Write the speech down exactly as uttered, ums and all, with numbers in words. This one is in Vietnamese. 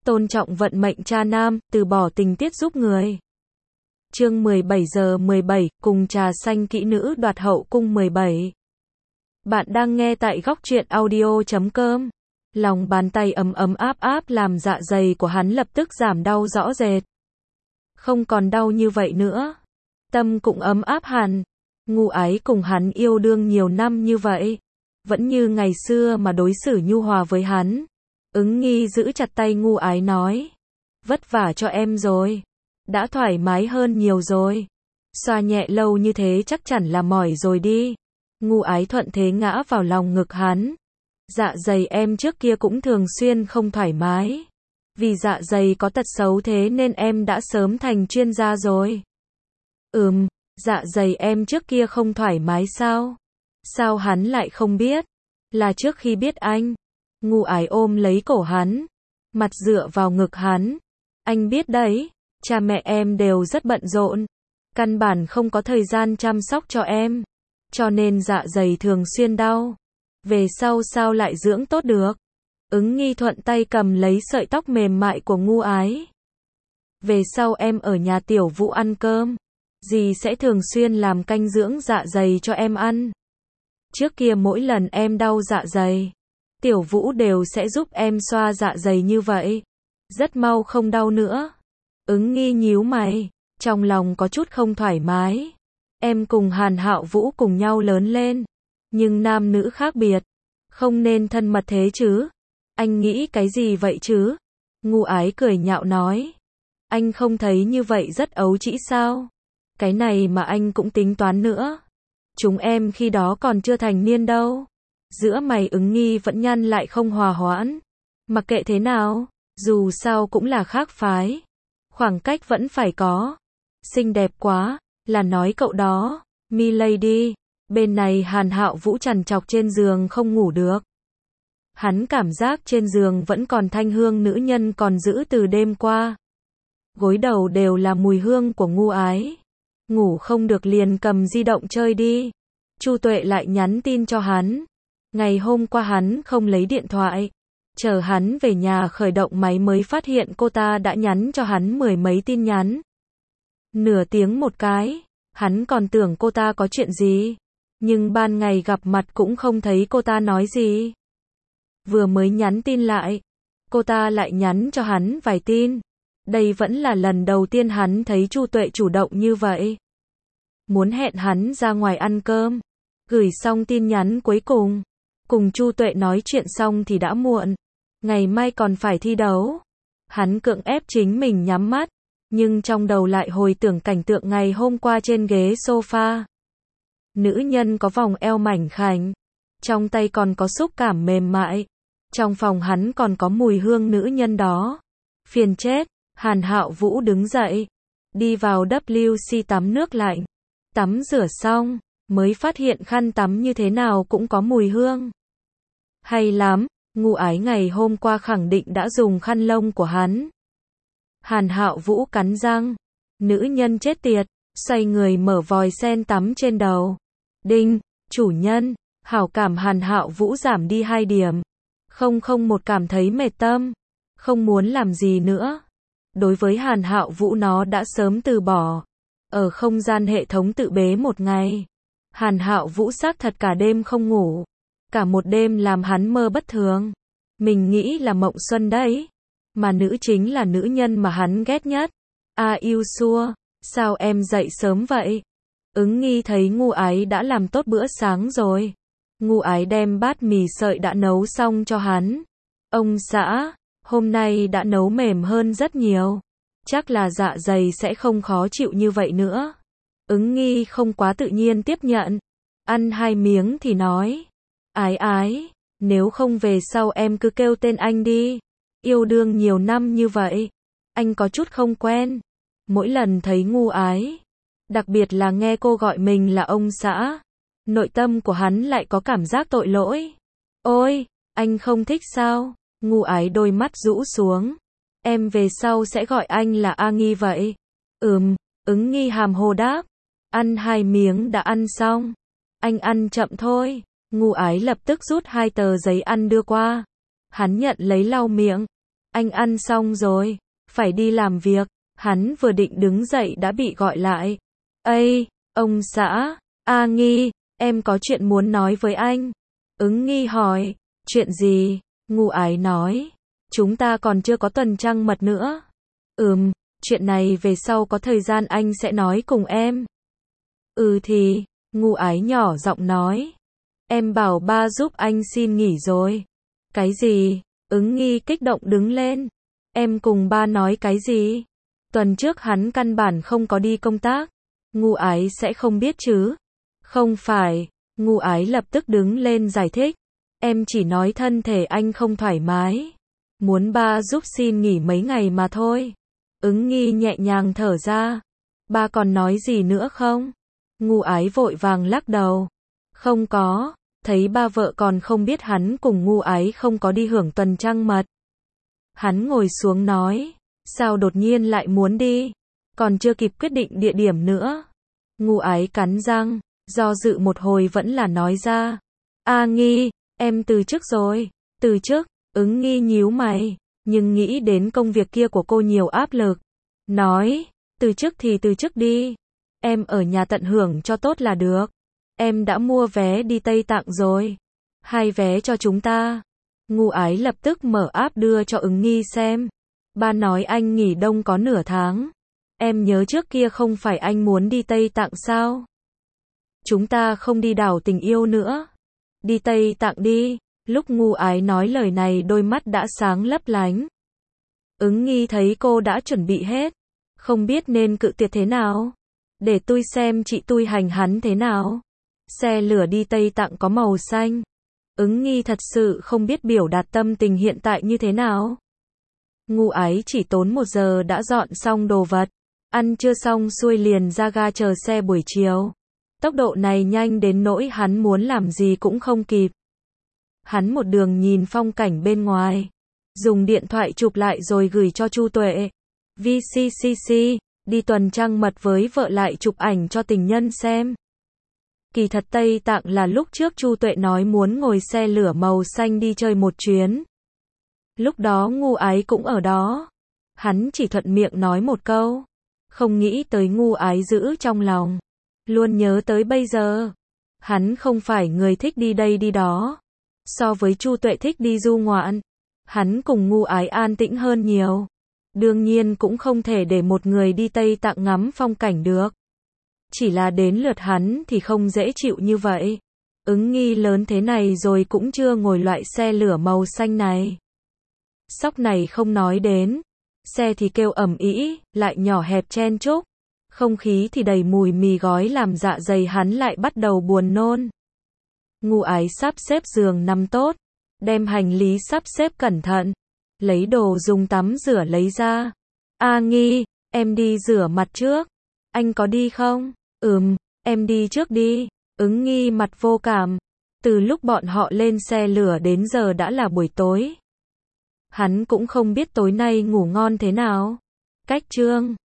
tôn trọng vận mệnh cha nam, từ bỏ tình tiết giúp người. Chương mười bảy giờ mười bảy, cùng trà xanh kỹ nữ đoạt hậu cung mười bảy. Bạn đang nghe tại góc truyện audio chấm com. Lòng bàn tay ấm ấm áp áp làm dạ dày của hắn lập tức giảm đau rõ rệt. Không còn đau như vậy nữa. Tâm cũng ấm áp hẳn. Ngu Ái cùng hắn yêu đương nhiều năm như vậy, vẫn như ngày xưa mà đối xử nhu hòa với hắn. Ứng Nghi giữ chặt tay Ngu Ái nói, vất vả cho em rồi, đã thoải mái hơn nhiều rồi. Xoa nhẹ lâu như thế chắc chắn là mỏi rồi đi. Ngu Ái thuận thế ngã vào lòng ngực hắn. Dạ dày em trước kia cũng thường xuyên không thoải mái. Vì dạ dày có tật xấu thế nên em đã sớm thành chuyên gia rồi. Ừm, dạ dày em trước kia không thoải mái sao? Sao hắn lại không biết? Là trước khi biết anh. Ngu Ái ôm lấy cổ hắn, mặt dựa vào ngực hắn. Anh biết đấy, cha mẹ em đều rất bận rộn, căn bản không có thời gian chăm sóc cho em, cho nên dạ dày thường xuyên đau. Về sau sao lại dưỡng tốt được? Ứng Nghi thuận tay cầm lấy sợi tóc mềm mại của Ngu Ái. Về sau em ở nhà Tiểu Vũ ăn cơm, dì sẽ thường xuyên làm canh dưỡng dạ dày cho em ăn. Trước kia mỗi lần em đau dạ dày, Tiểu Vũ đều sẽ giúp em xoa dạ dày như vậy, rất mau không đau nữa. Ứng Nghi nhíu mày, trong lòng có chút không thoải mái. Em cùng Hàn Hạo Vũ cùng nhau lớn lên, nhưng nam nữ khác biệt, không nên thân mật thế chứ. Anh nghĩ cái gì vậy chứ? Ngu Ái cười nhạo nói. Anh không thấy như vậy rất ấu trĩ sao? Cái này mà anh cũng tính toán nữa. Chúng em khi đó còn chưa thành niên đâu. Giữa mày Ứng Nghi vẫn nhăn lại không hòa hoãn. Mặc kệ thế nào, dù sao cũng là khác phái, khoảng cách vẫn phải có. Xinh đẹp quá, là nói cậu đó, Milady. Bên này Hàn Hạo Vũ trằn trọc trên giường không ngủ được. Hắn cảm giác trên giường vẫn còn thanh hương nữ nhân còn giữ từ đêm qua. Gối đầu đều là mùi hương của Ngu Ái. Ngủ không được liền cầm di động chơi đi. Chu Tuệ lại nhắn tin cho hắn. Ngày hôm qua hắn không lấy điện thoại, chờ hắn về nhà khởi động máy mới phát hiện cô ta đã nhắn cho hắn mười mấy tin nhắn. Nửa tiếng một cái, hắn còn tưởng cô ta có chuyện gì, nhưng ban ngày gặp mặt cũng không thấy cô ta nói gì. Vừa mới nhắn tin lại, cô ta lại nhắn cho hắn vài tin. Đây vẫn là lần đầu tiên hắn thấy Chu Tuệ chủ động như vậy. Muốn hẹn hắn ra ngoài ăn cơm. Gửi xong tin nhắn cuối cùng, cùng Chu Tuệ nói chuyện xong thì đã muộn. Ngày mai còn phải thi đấu. Hắn cưỡng ép chính mình nhắm mắt, nhưng trong đầu lại hồi tưởng cảnh tượng ngày hôm qua trên ghế sofa. Nữ nhân có vòng eo mảnh khảnh, trong tay còn có xúc cảm mềm mại. Trong phòng hắn còn có mùi hương nữ nhân đó. Phiền chết. Hàn Hạo Vũ đứng dậy, đi vào vê kép xê tắm nước lạnh. Tắm rửa xong, mới phát hiện khăn tắm như thế nào cũng có mùi hương. Hay lắm, Ngu Ái ngày hôm qua khẳng định đã dùng khăn lông của hắn. Hàn Hạo Vũ cắn răng. Nữ nhân chết tiệt, xoay người mở vòi sen tắm trên đầu. Đinh, chủ nhân, hảo cảm Hàn Hạo Vũ giảm đi hai điểm. Không không một cảm thấy mệt tâm, không muốn làm gì nữa. Đối với Hàn Hạo Vũ nó đã sớm từ bỏ. Ở không gian hệ thống tự bế một ngày, Hàn Hạo Vũ xác thật cả đêm không ngủ. Cả một đêm làm hắn mơ bất thường. Mình nghĩ là mộng xuân đấy. Mà nữ chính là nữ nhân mà hắn ghét nhất. A yêu xua, sao em dậy sớm vậy? Ứng Nghi thấy Ngu Ái đã làm tốt bữa sáng rồi. Ngu Ái đem bát mì sợi đã nấu xong cho hắn. Ông xã, hôm nay đã nấu mềm hơn rất nhiều. Chắc là dạ dày sẽ không khó chịu như vậy nữa. Ứng Nghi không quá tự nhiên tiếp nhận. Ăn hai miếng thì nói. Ái Ái, nếu không về sau em cứ kêu tên anh đi. Yêu đương nhiều năm như vậy, anh có chút không quen. Mỗi lần thấy Ngu Ái, đặc biệt là nghe cô gọi mình là ông xã, nội tâm của hắn lại có cảm giác tội lỗi. Ôi, anh không thích sao? Ngu Ái đôi mắt rũ xuống. Em về sau sẽ gọi anh là A Nghi vậy. Ừm, Ứng Nghi hàm hồ đáp. Ăn hai miếng đã ăn xong. Anh ăn chậm thôi. Ngu Ái lập tức rút hai tờ giấy ăn đưa qua. Hắn nhận lấy lau miệng. anh ăn xong rồi, phải đi làm việc. Hắn vừa định đứng dậy đã bị gọi lại. Ây, ông xã, A Nghi, em có chuyện muốn nói với anh. Ứng Nghi hỏi, chuyện gì? Ngu Ái nói, chúng ta còn chưa có tuần trăng mật nữa. Ừm, chuyện này về sau có thời gian anh sẽ nói cùng em. Ừ thì, Ngu Ái nhỏ giọng nói. Em bảo ba giúp anh xin nghỉ rồi. Cái gì? Ứng Nghi kích động đứng lên. Em cùng ba nói cái gì? Tuần trước hắn căn bản không có đi công tác. Ngu Ái sẽ không biết chứ? Không phải. Ngu Ái lập tức đứng lên giải thích. Em chỉ nói thân thể anh không thoải mái. Muốn ba giúp xin nghỉ mấy ngày mà thôi. Ứng Nghi nhẹ nhàng thở ra. Ba còn nói gì nữa không? Ngu Ái vội vàng lắc đầu. Không có. Thấy ba vợ còn không biết hắn cùng Ngu Ái không có đi hưởng tuần trăng mật. Hắn ngồi xuống nói. Sao đột nhiên lại muốn đi? Còn chưa kịp quyết định địa điểm nữa. Ngu Ái cắn răng, do dự một hồi vẫn là nói ra. A Nghi, em từ chức rồi. Từ chức? Ứng Nghi nhíu mày, nhưng nghĩ đến công việc kia của cô nhiều áp lực. Nói, từ chức thì từ chức đi. Em ở nhà tận hưởng cho tốt là được. Em đã mua vé đi Tây Tạng rồi. Hai vé cho chúng ta. Ngu Ái lập tức mở app đưa cho Ứng Nghi xem. Ba nói anh nghỉ đông có nửa tháng. Em nhớ trước kia không phải anh muốn đi Tây Tạng sao? Chúng ta không đi đảo tình yêu nữa. Đi Tây Tạng đi. Lúc Ngu Ái nói lời này đôi mắt đã sáng lấp lánh. Ứng Nghi thấy cô đã chuẩn bị hết. Không biết nên cự tuyệt thế nào. Để tôi xem chị tôi hành hắn thế nào. Xe lửa đi Tây Tạng có màu xanh. Ứng Nghi thật sự không biết biểu đạt tâm tình hiện tại như thế nào. Ngu Ái chỉ tốn một giờ đã dọn xong đồ vật. Ăn chưa xong xuôi liền ra ga chờ xe buổi chiều. Tốc độ này nhanh đến nỗi hắn muốn làm gì cũng không kịp. Hắn một đường nhìn phong cảnh bên ngoài. Dùng điện thoại chụp lại rồi gửi cho Chu Tuệ. vê xê xê xê, đi tuần trăng mật với vợ lại chụp ảnh cho tình nhân xem. Kỳ thật Tây Tạng là lúc trước Chu Tuệ nói muốn ngồi xe lửa màu xanh đi chơi một chuyến. Lúc đó Ngu Ái cũng ở đó. Hắn chỉ thuận miệng nói một câu. Không nghĩ tới Ngu Ái giữ trong lòng. Luôn nhớ tới bây giờ. Hắn không phải người thích đi đây đi đó. So với Chu Tuệ thích đi du ngoạn. Hắn cùng Ngu Ái an tĩnh hơn nhiều. Đương nhiên cũng không thể để một người đi Tây Tạng ngắm phong cảnh được. Chỉ là đến lượt hắn thì không dễ chịu như vậy. Ứng Nghi lớn thế này rồi cũng chưa ngồi loại xe lửa màu xanh này. Sóc này không nói đến. Xe thì kêu ầm ĩ, lại nhỏ hẹp chen chúc. Không khí thì đầy mùi mì gói làm dạ dày hắn lại bắt đầu buồn nôn. Ngu Ái sắp xếp giường nằm tốt. Đem hành lý sắp xếp cẩn thận. Lấy đồ dùng tắm rửa lấy ra. A Nghi, em đi rửa mặt trước. Anh có đi không? Ừm, em đi trước đi. Ứng Nghi mặt vô cảm. Từ lúc bọn họ lên xe lửa đến giờ đã là buổi tối. Hắn cũng không biết tối nay ngủ ngon thế nào. Cách chương